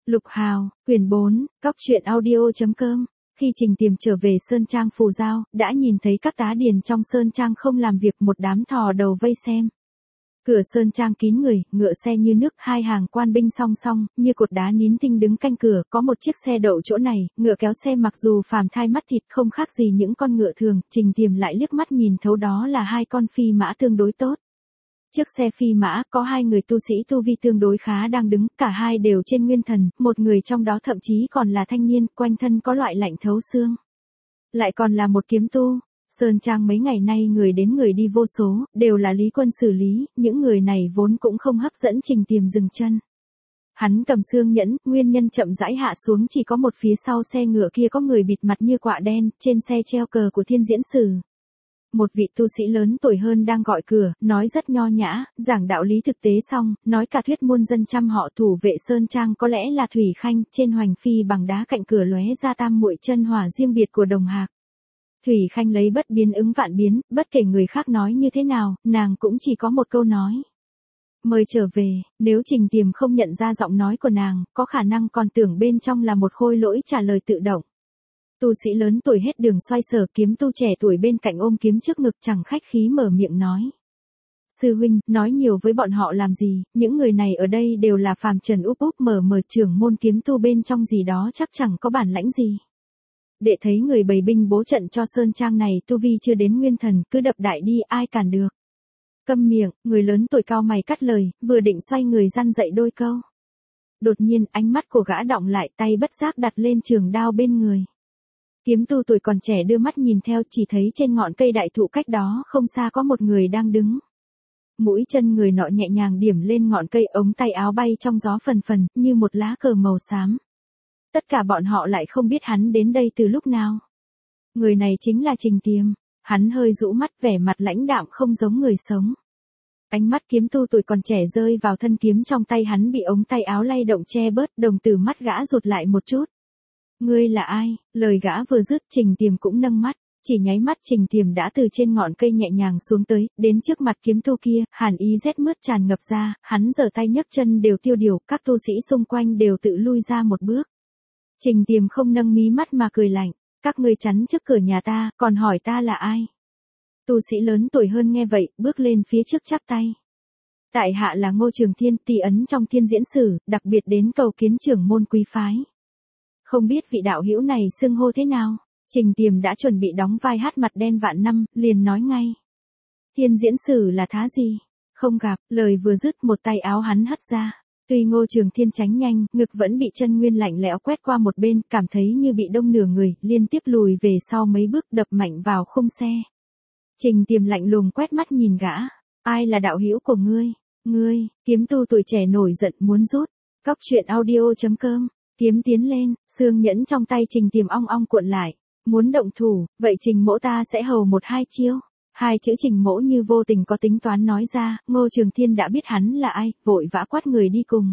Lục Hào, quyển 4, Cóc truyện audio.com. Khi Trình Tiềm trở về Sơn Trang Phù Giao, đã nhìn thấy các tá điền trong Sơn Trang không làm việc, một đám thò đầu vây xem. Cửa Sơn Trang kín người, ngựa xe như nước, hai hàng quan binh song song, như cột đá nín thinh đứng canh cửa, có một chiếc xe đậu chỗ này, ngựa kéo xe mặc dù phàm thai mắt thịt không khác gì những con ngựa thường, Trình Tiềm lại liếc mắt nhìn thấu đó là hai con phi mã tương đối tốt. Trước xe phi mã, có hai người tu sĩ tu vi tương đối khá đang đứng, cả hai đều trên nguyên thần, một người trong đó thậm chí còn là thanh niên, quanh thân có loại lạnh thấu xương. Lại còn là một kiếm tu. Sơn Trang mấy ngày nay người đến người đi vô số, đều là Lý Quân xử lý, những người này vốn cũng không hấp dẫn Trình Tiềm dừng chân. Hắn cầm xương nhẫn, nguyên nhân chậm rãi hạ xuống chỉ có một phía sau xe ngựa kia có người bịt mặt như quạ đen, trên xe treo cờ của Thiên Diễn Sử. Một vị tu sĩ lớn tuổi hơn đang gọi cửa, nói rất nho nhã, giảng đạo lý thực tế xong, nói cả thuyết muôn dân trăm họ thủ vệ Sơn Trang có lẽ là Thủy Khanh, trên hoành phi bằng đá cạnh cửa lóe ra tam muội chân hỏa riêng biệt của Đồng Hạc. Thủy Khanh lấy bất biến ứng vạn biến, bất kể người khác nói như thế nào, nàng cũng chỉ có một câu nói. Mời trở về, nếu Trình Tiềm không nhận ra giọng nói của nàng, có khả năng còn tưởng bên trong là một khôi lỗi trả lời tự động. Tu sĩ lớn tuổi hết đường xoay sở, kiếm tu trẻ tuổi bên cạnh ôm kiếm trước ngực chẳng khách khí mở miệng nói. Sư huynh, nói nhiều với bọn họ làm gì, những người này ở đây đều là phàm trần úp úp mờ mờ, trưởng môn kiếm tu bên trong gì đó chắc chẳng có bản lãnh gì. Đệ thấy người bày binh bố trận cho Sơn Trang này tu vi chưa đến nguyên thần, cứ đập đại đi, ai cản được. Câm miệng, người lớn tuổi cao mày cắt lời, vừa định xoay người răn dạy đôi câu. Đột nhiên ánh mắt của gã đọng lại, tay bất giác đặt lên trường đao bên người. Kiếm tu tuổi còn trẻ đưa mắt nhìn theo, chỉ thấy trên ngọn cây đại thụ cách đó không xa có một người đang đứng. Mũi chân người nọ nhẹ nhàng điểm lên ngọn cây, ống tay áo bay trong gió phần phần, như một lá cờ màu xám. Tất cả bọn họ lại không biết hắn đến đây từ lúc nào. Người này chính là Trình Tiềm. Hắn hơi rũ mắt, vẻ mặt lãnh đạm không giống người sống. Ánh mắt kiếm tu tuổi còn trẻ rơi vào thân kiếm trong tay hắn, bị ống tay áo lay động che bớt, đồng tử mắt gã rụt lại một chút. Ngươi là ai? Lời gã vừa dứt, Trình Tiềm cũng nâng mắt, chỉ nháy mắt Trình Tiềm đã từ trên ngọn cây nhẹ nhàng xuống tới, đến trước mặt kiếm tu kia, hàn ý rét mướt tràn ngập ra, hắn giở tay nhấc chân đều tiêu điều, các tu sĩ xung quanh đều tự lui ra một bước. Trình Tiềm không nâng mí mắt mà cười lạnh, các ngươi chắn trước cửa nhà ta, còn hỏi ta là ai? Tu sĩ lớn tuổi hơn nghe vậy, bước lên phía trước chắp tay. Tại hạ là Ngô Trường Thiên, tỳ ấn trong Thiên Diễn Sử, đặc biệt đến cầu kiến trưởng môn quý phái. Không biết vị đạo hữu này xưng hô thế nào? Trình Tiềm đã chuẩn bị đóng vai hát mặt đen vạn năm, liền nói ngay. Thiên Diễn Sử là thá gì? Không gặp, lời vừa dứt một tay áo hắn hất ra. Tuy Ngô Trường Thiên tránh nhanh, ngực vẫn bị chân nguyên lạnh lẽo quét qua một bên, cảm thấy như bị đông nửa người, liên tiếp lùi về sau mấy bước, đập mạnh vào khung xe. Trình Tiềm lạnh lùng quét mắt nhìn gã. Ai là đạo hữu của ngươi? Ngươi, kiếm tu tuổi trẻ nổi giận muốn rút. Cóc truyện audio.com. Kiếm tiến lên, xương nhẫn trong tay Trình Tiềm ong ong cuộn lại. Muốn động thủ, vậy Trình mỗ ta sẽ hầu một hai chiêu. Hai chữ Trình mỗ như vô tình có tính toán nói ra, Ngô Trường Thiên đã biết hắn là ai, vội vã quát người đi cùng.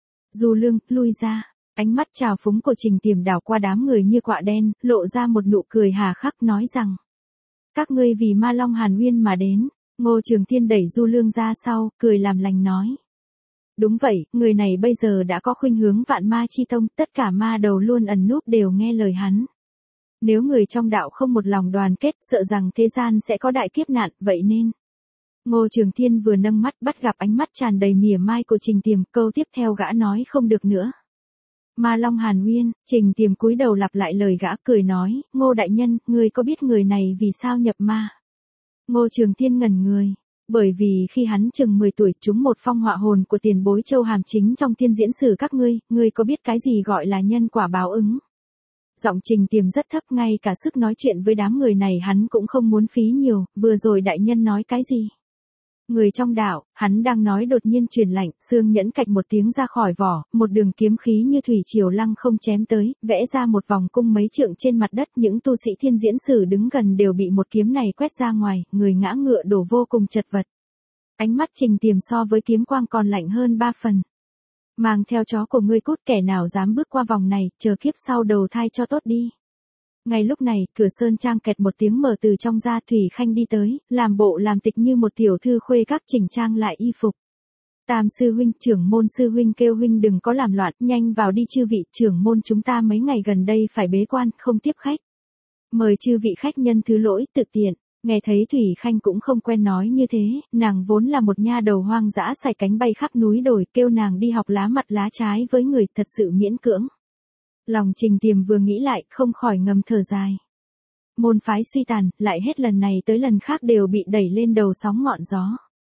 Du Lương, lui ra. Ánh mắt trào phúng của Trình Tiềm đảo qua đám người như quạ đen, lộ ra một nụ cười hà khắc nói rằng. Các ngươi vì Ma Long Hàn Uyên mà đến. Ngô Trường Thiên đẩy Du Lương ra sau, cười làm lành nói. Đúng vậy, người này bây giờ đã có khuynh hướng Vạn Ma Chi Tông, tất cả ma đầu luôn ẩn núp đều nghe lời hắn. Nếu người trong đạo không một lòng đoàn kết, sợ rằng thế gian sẽ có đại kiếp nạn, vậy nên. Ngô Trường Thiên vừa nâng mắt bắt gặp ánh mắt tràn đầy mỉa mai của Trình Tiềm, câu tiếp theo gã nói không được nữa. Ma Long Hàn Uyên, Trình Tiềm cúi đầu lặp lại lời gã, cười nói, Ngô đại nhân, ngươi có biết người này vì sao nhập ma? Ngô Trường Thiên ngẩn người. Bởi vì khi hắn chừng 10 tuổi trúng một phong họa hồn của tiền bối Châu Hàm Chính trong Thiên Diễn Sử các ngươi có biết cái gì gọi là nhân quả báo ứng? Giọng Trình Tiềm rất thấp, ngay cả sức nói chuyện với đám người này hắn cũng không muốn phí nhiều, vừa rồi đại nhân nói cái gì? Người trong đạo, hắn đang nói đột nhiên truyền lạnh, xương nhẫn cạch một tiếng ra khỏi vỏ, một đường kiếm khí như thủy triều lăng không chém tới, vẽ ra một vòng cung mấy trượng trên mặt đất, những tu sĩ Thiên Diễn Sử đứng gần đều bị một kiếm này quét ra ngoài, người ngã ngựa đổ vô cùng chật vật. Ánh mắt Trình Tiềm so với kiếm quang còn lạnh hơn 3 phần. Mang theo chó của ngươi cút, kẻ nào dám bước qua vòng này, chờ kiếp sau đầu thai cho tốt đi. Ngay lúc này, cửa Sơn Trang kẹt một tiếng mở từ trong ra, Thủy Khanh đi tới, làm bộ làm tịch như một tiểu thư khuê các chỉnh trang lại y phục. Tam sư huynh, trưởng môn sư huynh kêu huynh đừng có làm loạn, nhanh vào đi chư vị, trưởng môn chúng ta mấy ngày gần đây phải bế quan, không tiếp khách. Mời chư vị khách nhân thứ lỗi, tự tiện. Nghe thấy Thủy Khanh cũng không quen nói như thế, nàng vốn là một nha đầu hoang dã xài cánh bay khắp núi đồi, kêu nàng đi học lá mặt lá trái với người thật sự miễn cưỡng. Lòng Trình Tiềm vừa nghĩ lại, không khỏi ngầm thở dài. Môn phái suy tàn, lại hết lần này tới lần khác đều bị đẩy lên đầu sóng ngọn gió.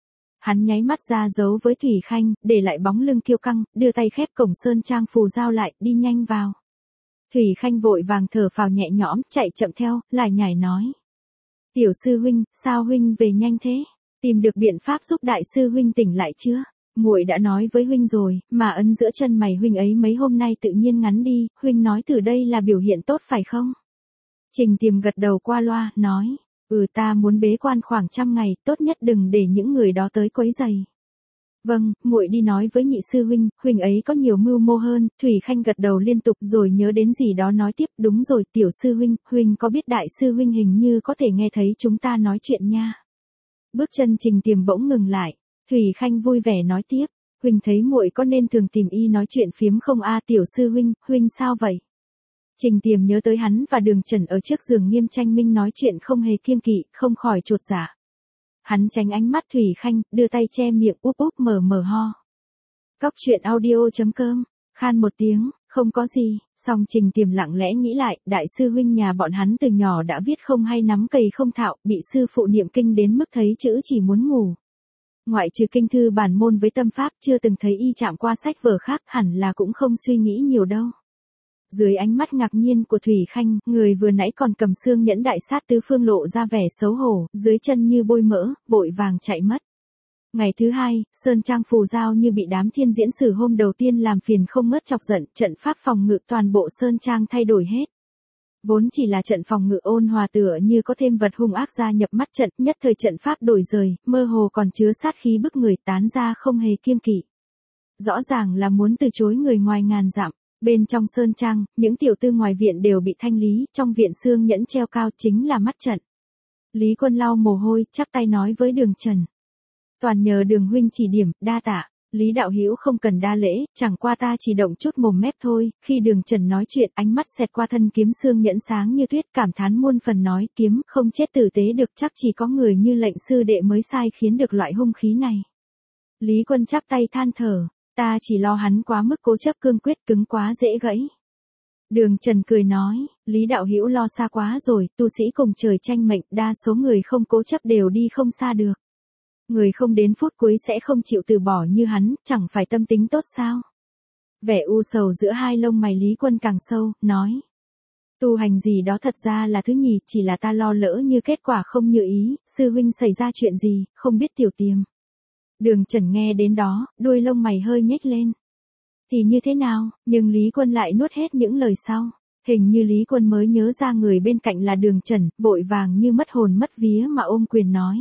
Hắn nháy mắt ra dấu với Thủy Khanh, để lại bóng lưng kiêu căng, đưa tay khép cổng sơn trang phù giao lại, đi nhanh vào. Thủy Khanh vội vàng thở phào nhẹ nhõm, chạy chậm theo, lải nhải nói. Tiểu sư huynh, sao huynh về nhanh thế? Tìm được biện pháp giúp đại sư huynh tỉnh lại chưa? Muội đã nói với huynh rồi, mà ấn giữa chân mày huynh ấy mấy hôm nay tự nhiên ngắn đi, huynh nói từ đây là biểu hiện tốt phải không? Trình Tiềm gật đầu qua loa, nói, ta muốn bế quan khoảng 100 ngày, tốt nhất đừng để những người đó tới quấy rầy. Vâng, muội đi nói với nhị sư huynh, huynh ấy có nhiều mưu mô hơn. Thủy Khanh gật đầu liên tục rồi nhớ đến gì đó nói tiếp, đúng rồi tiểu sư huynh, huynh có biết đại sư huynh hình như có thể nghe thấy chúng ta nói chuyện nha. Bước chân Trình Tiềm bỗng ngừng lại, Thủy Khanh vui vẻ nói tiếp, huynh thấy muội có nên thường tìm y nói chuyện phiếm không a tiểu sư huynh, huynh sao vậy? Trình Tiềm nhớ tới hắn và Đường Trần ở trước giường Nghiêm Tranh Minh nói chuyện không hề kiêng kỵ, không khỏi chột dạ. Hắn tránh ánh mắt Thủy Khanh, đưa tay che miệng úp úp mở ho. Cóc truyện audio.com, khan một tiếng, không có gì, song Trình Tiềm lặng lẽ nghĩ lại, đại sư huynh nhà bọn hắn từ nhỏ đã viết không hay nắm cày không thạo, bị sư phụ niệm kinh đến mức thấy chữ chỉ muốn ngủ. Ngoại trừ kinh thư bản môn với tâm pháp chưa từng thấy y chạm qua sách vở khác, hẳn là cũng không suy nghĩ nhiều đâu. Dưới ánh mắt ngạc nhiên của Thủy Khanh, người vừa nãy còn cầm xương nhẫn đại sát tứ phương lộ ra vẻ xấu hổ, dưới chân như bôi mỡ, vội vàng chạy mất. Ngày thứ hai, Sơn Trang phù giao như bị đám thiên diễn sử hôm đầu tiên làm phiền không ngớt chọc giận, trận pháp phòng ngự toàn bộ Sơn Trang thay đổi hết. Vốn chỉ là trận phòng ngự ôn hòa tựa như có thêm vật hung ác gia nhập mắt trận, nhất thời trận pháp đổi rời, mơ hồ còn chứa sát khí bức người tán ra không hề kiêng kỵ. Rõ ràng là muốn từ chối người ngoài ngàn dặm. Bên trong Sơn Trang, những tiểu tư ngoài viện đều bị thanh lý, trong viện xương nhẫn treo cao chính là mắt trận. Lý Quân lau mồ hôi, chắp tay nói với Đường Trần. Toàn nhờ Đường huynh chỉ điểm, đa tạ. Lý đạo hữu không cần đa lễ, chẳng qua ta chỉ động chút mồm mép thôi. Khi Đường Trần nói chuyện, ánh mắt xẹt qua thân kiếm xương nhẫn sáng như tuyết, cảm thán muôn phần nói, kiếm không chết tử tế được, chắc chỉ có người như lệnh sư đệ mới sai khiến được loại hung khí này. Lý Quân chắp tay than thở. Ta chỉ lo hắn quá mức cố chấp cương quyết, cứng quá dễ gãy. Đường Trần cười nói, Lý đạo hữu lo xa quá rồi, tu sĩ cùng trời tranh mệnh, đa số người không cố chấp đều đi không xa được. Người không đến phút cuối sẽ không chịu từ bỏ như hắn, chẳng phải tâm tính tốt sao? Vẻ u sầu giữa hai lông mày Lý Quân càng sâu, nói. Tu hành gì đó thật ra là thứ nhì, chỉ là ta lo lỡ như kết quả không như ý, sư huynh xảy ra chuyện gì, không biết tiểu Tiềm. Đường Trần nghe đến đó, đuôi lông mày hơi nhếch lên. Thì như thế nào, nhưng Lý Quân lại nuốt hết những lời sau. Hình như Lý Quân mới nhớ ra người bên cạnh là Đường Trần, vội vàng như mất hồn mất vía mà ôm quyền nói.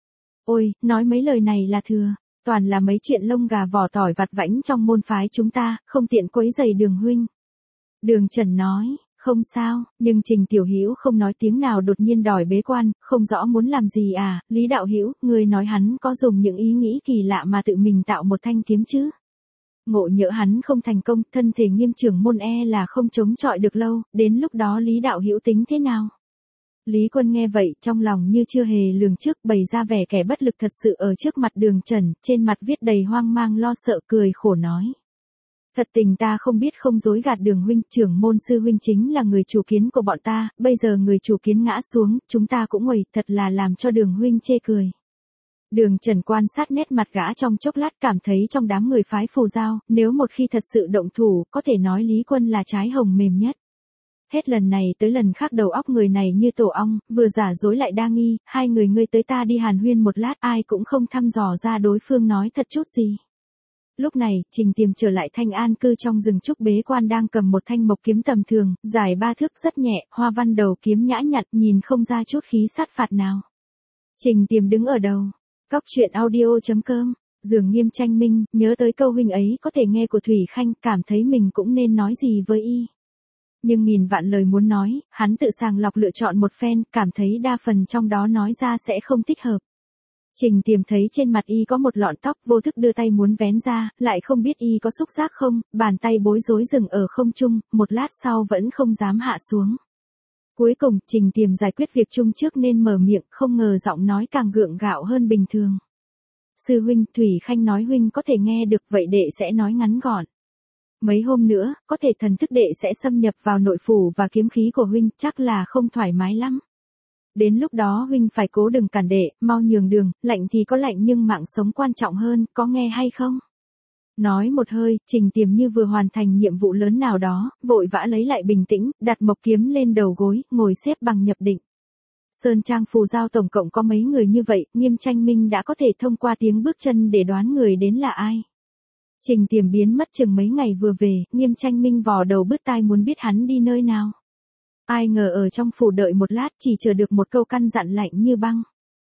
Ôi, nói mấy lời này là thừa, toàn là mấy chuyện lông gà vỏ tỏi vặt vãnh trong môn phái chúng ta, không tiện quấy rầy Đường huynh. Đường Trần nói. Không sao, nhưng Trình tiểu hữu không nói tiếng nào đột nhiên đòi bế quan, không rõ muốn làm gì à, Lý đạo hữu, ngươi nói hắn có dùng những ý nghĩ kỳ lạ mà tự mình tạo một thanh kiếm chứ? Ngộ nhỡ hắn không thành công, thân thể Nghiêm trưởng môn là không chống chọi được lâu, đến lúc đó Lý đạo hữu tính thế nào? Lý Quân nghe vậy, trong lòng như chưa hề lường trước, bày ra vẻ kẻ bất lực thật sự ở trước mặt Đường Trần, trên mặt viết đầy hoang mang lo sợ, cười khổ nói. Thật tình ta không biết không dối gạt Đường huynh, trưởng môn sư huynh chính là người chủ kiến của bọn ta, bây giờ người chủ kiến ngã xuống, chúng ta cũng nguầy, thật là làm cho Đường huynh chê cười. Đường Trần quan sát nét mặt gã trong chốc lát, cảm thấy trong đám người phái phù giao, nếu một khi thật sự động thủ, có thể nói Lý Quân là trái hồng mềm nhất. Hết lần này tới lần khác đầu óc người này như tổ ong, vừa giả dối lại đa nghi, hai người ngươi tới ta đi hàn huyên một lát, ai cũng không thăm dò ra đối phương nói thật chút gì. Lúc này, Trình Tiềm trở lại Thanh An cư trong rừng trúc bế quan đang cầm một thanh mộc kiếm tầm thường, dài 3 thước rất nhẹ, hoa văn đầu kiếm nhã nhặn, nhìn không ra chút khí sát phạt nào. Trình Tiềm đứng ở đầu. Cóc truyện audio.com, giường Nghiêm Tranh Minh, nhớ tới câu huynh ấy có thể nghe của Thủy Khanh, cảm thấy mình cũng nên nói gì với y. Nhưng nghìn vạn lời muốn nói, hắn tự sàng lọc lựa chọn một phen, cảm thấy đa phần trong đó nói ra sẽ không thích hợp. Trình Tiềm thấy trên mặt y có một lọn tóc, vô thức đưa tay muốn vén ra, lại không biết y có xúc giác không, bàn tay bối rối dừng ở không trung, một lát sau vẫn không dám hạ xuống. Cuối cùng, Trình Tiềm giải quyết việc chung trước nên mở miệng, không ngờ giọng nói càng gượng gạo hơn bình thường. Sư huynh, Thủy Khanh nói huynh có thể nghe được, vậy đệ sẽ nói ngắn gọn. Mấy hôm nữa, có thể thần thức đệ sẽ xâm nhập vào nội phủ và kiếm khí của huynh, chắc là không thoải mái lắm. Đến lúc đó huynh phải cố đừng cản đệ, mau nhường đường, lạnh thì có lạnh nhưng mạng sống quan trọng hơn, có nghe hay không? Nói một hơi, Trình Tiềm như vừa hoàn thành nhiệm vụ lớn nào đó, vội vã lấy lại bình tĩnh, đặt mộc kiếm lên đầu gối, ngồi xếp bằng nhập định. Sơn Trang Phù Giao tổng cộng có mấy người như vậy, Nghiêm Tranh Minh đã có thể thông qua tiếng bước chân để đoán người đến là ai. Trình Tiềm biến mất chừng mấy ngày vừa về, Nghiêm Tranh Minh vò đầu bứt tai muốn biết hắn đi nơi nào. Ai ngờ ở trong phủ đợi một lát chỉ chờ được một câu căn dặn lạnh như băng.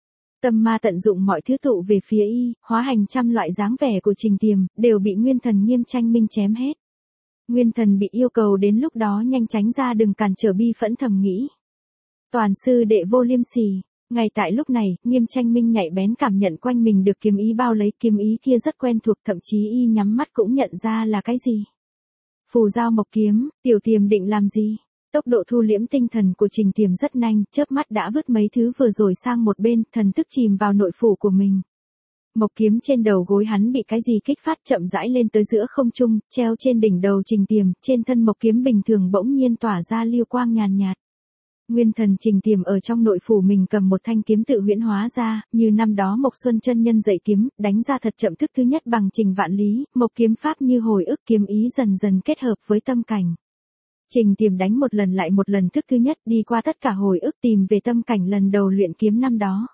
Tâm ma tận dụng mọi thứ tụ về phía y, hóa hành trăm loại dáng vẻ của Trình Tiềm, đều bị Nguyên Thần Nghiêm Tranh Minh chém hết. Nguyên Thần bị yêu cầu đến lúc đó nhanh tránh ra đừng cản trở, bi phẫn thầm nghĩ. Toàn sư đệ vô liêm sỉ. Ngay tại lúc này, Nghiêm Tranh Minh nhạy bén cảm nhận quanh mình được kiếm ý bao lấy, kiếm ý kia rất quen thuộc, thậm chí y nhắm mắt cũng nhận ra là cái gì. Phù Giao mộc kiếm, Tiểu Tiềm định làm gì? Tốc độ thu liễm tinh thần của Trình Tiềm rất nhanh, chớp mắt đã vứt mấy thứ vừa rồi sang một bên, thần thức chìm vào nội phủ của mình. Mộc kiếm trên đầu gối hắn bị cái gì kích phát, chậm rãi lên tới giữa không trung, treo trên đỉnh đầu Trình Tiềm, trên thân mộc kiếm bình thường bỗng nhiên tỏa ra lưu quang nhàn nhạt. Nguyên thần Trình Tiềm ở trong nội phủ mình cầm một thanh kiếm tự huyễn hóa ra, như năm đó Mộc Xuân chân nhân dạy kiếm, đánh ra thật chậm, thức thứ nhất bằng Trình Vạn Lý, mộc kiếm pháp như hồi ức, kiếm ý dần dần kết hợp với tâm cảnh. Trình Tiềm đánh một lần lại một lần thức thứ nhất, đi qua tất cả hồi ức tìm về tâm cảnh lần đầu luyện kiếm năm đó.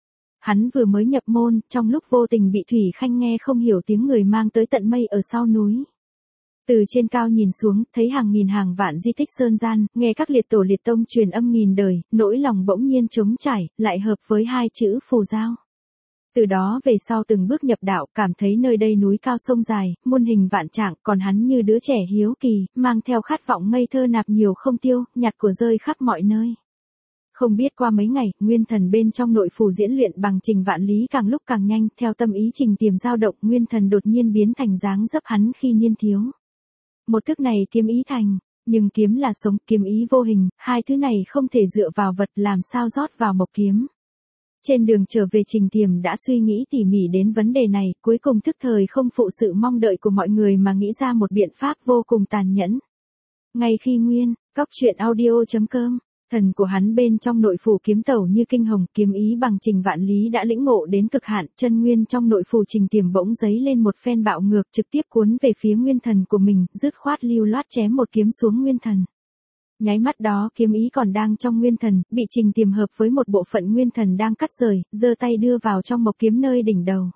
Hắn vừa mới nhập môn, trong lúc vô tình bị Thủy Khanh nghe không hiểu tiếng người mang tới tận mây ở sau núi. Từ trên cao nhìn xuống, thấy hàng nghìn hàng vạn di tích sơn gian, nghe các liệt tổ liệt tông truyền âm nghìn đời, nỗi lòng bỗng nhiên trống trải, lại hợp với hai chữ Phù Giao. Từ đó về sau từng bước nhập đạo, cảm thấy nơi đây núi cao sông dài, muôn hình vạn trạng, còn hắn như đứa trẻ hiếu kỳ, mang theo khát vọng ngây thơ nạp nhiều không tiêu, nhặt của rơi khắp mọi nơi. Không biết qua mấy ngày, nguyên thần bên trong nội phủ diễn luyện bằng Trình Vạn Lý càng lúc càng nhanh, theo tâm ý Trình Tiềm dao động, nguyên thần đột nhiên biến thành dáng dấp hắn khi niên thiếu. Một thức này kiếm ý thành, nhưng kiếm là sống, kiếm ý vô hình, hai thứ này không thể dựa vào vật, làm sao rót vào mộc kiếm. Trên đường trở về, Trình Tiềm đã suy nghĩ tỉ mỉ đến vấn đề này, cuối cùng thức thời không phụ sự mong đợi của mọi người mà nghĩ ra một biện pháp vô cùng tàn nhẫn. Ngay khi Cóc truyện audio.com, thần của hắn bên trong nội phủ kiếm tẩu như kinh hồng, kiếm ý bằng Trình Vạn Lý đã lĩnh ngộ đến cực hạn, chân nguyên trong nội phủ Trình Tiềm bỗng giấy lên một phen bạo ngược, trực tiếp cuốn về phía nguyên thần của mình, dứt khoát lưu loát chém một kiếm xuống nguyên thần. Nháy mắt đó, kiếm ý còn đang trong nguyên thần, bị Trình Tiềm hợp với một bộ phận nguyên thần đang cắt rời, giơ tay đưa vào trong mộc kiếm nơi đỉnh đầu.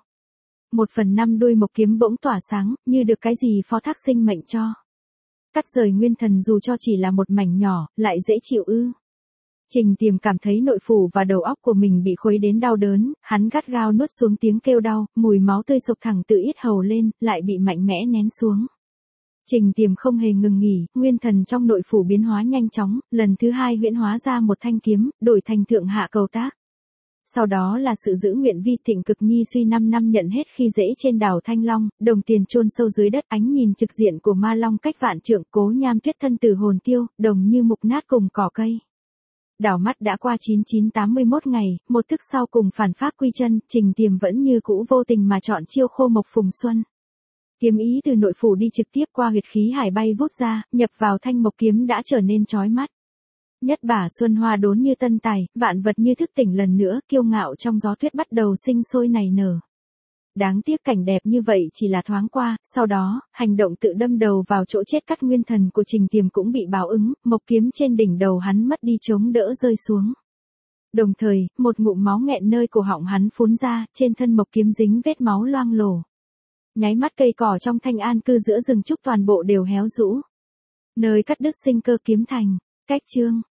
1/5 đuôi mộc kiếm bỗng tỏa sáng, như được cái gì phó thác sinh mệnh cho. Cắt rời nguyên thần dù cho chỉ là một mảnh nhỏ, lại dễ chịu ư? Trình Tiềm cảm thấy nội phủ và đầu óc của mình bị khuấy đến đau đớn, hắn gắt gao nuốt xuống tiếng kêu đau, mùi máu tươi sộc thẳng từ yết hầu lên, lại bị mạnh mẽ nén xuống. Trình Tiềm không hề ngừng nghỉ, nguyên thần trong nội phủ biến hóa nhanh chóng, lần thứ hai huyễn hóa ra một thanh kiếm, đổi thành thượng hạ cầu tác. Sau đó là sự giữ nguyện vi Thịnh Cực Nhi suy 5 năm nhận hết khi dễ trên đảo Thanh Long, đồng tiền chôn sâu dưới đất, ánh nhìn trực diện của Ma Long cách vạn trượng, Cố Nham Tuyết thân tử hồn tiêu, đồng như mục nát cùng cỏ cây. Đảo mắt đã qua 9981 ngày, một thức sau cùng phản pháp quy chân, Trình Tiềm vẫn như cũ vô tình mà chọn chiêu khô mộc phùng xuân. Kiếm ý từ nội phủ đi trực tiếp qua huyệt khí hải bay vút ra, nhập vào thanh mộc kiếm đã trở nên chói mắt. Nhất bả xuân hoa đốn như tân tài, vạn vật như thức tỉnh lần nữa, kiêu ngạo trong gió tuyết bắt đầu sinh sôi nảy nở. Đáng tiếc cảnh đẹp như vậy chỉ là thoáng qua, sau đó, hành động tự đâm đầu vào chỗ chết cắt nguyên thần của Trình Tiềm cũng bị báo ứng, mộc kiếm trên đỉnh đầu hắn mất đi chống đỡ rơi xuống. Đồng thời, một ngụm máu nghẹn nơi cổ họng hắn phun ra, trên thân mộc kiếm dính vết máu loang lổ. Nháy mắt cây cỏ trong Thanh An cư giữa rừng trúc toàn bộ đều héo rũ. Nơi cắt đứt sinh cơ kiếm thành, cách chương.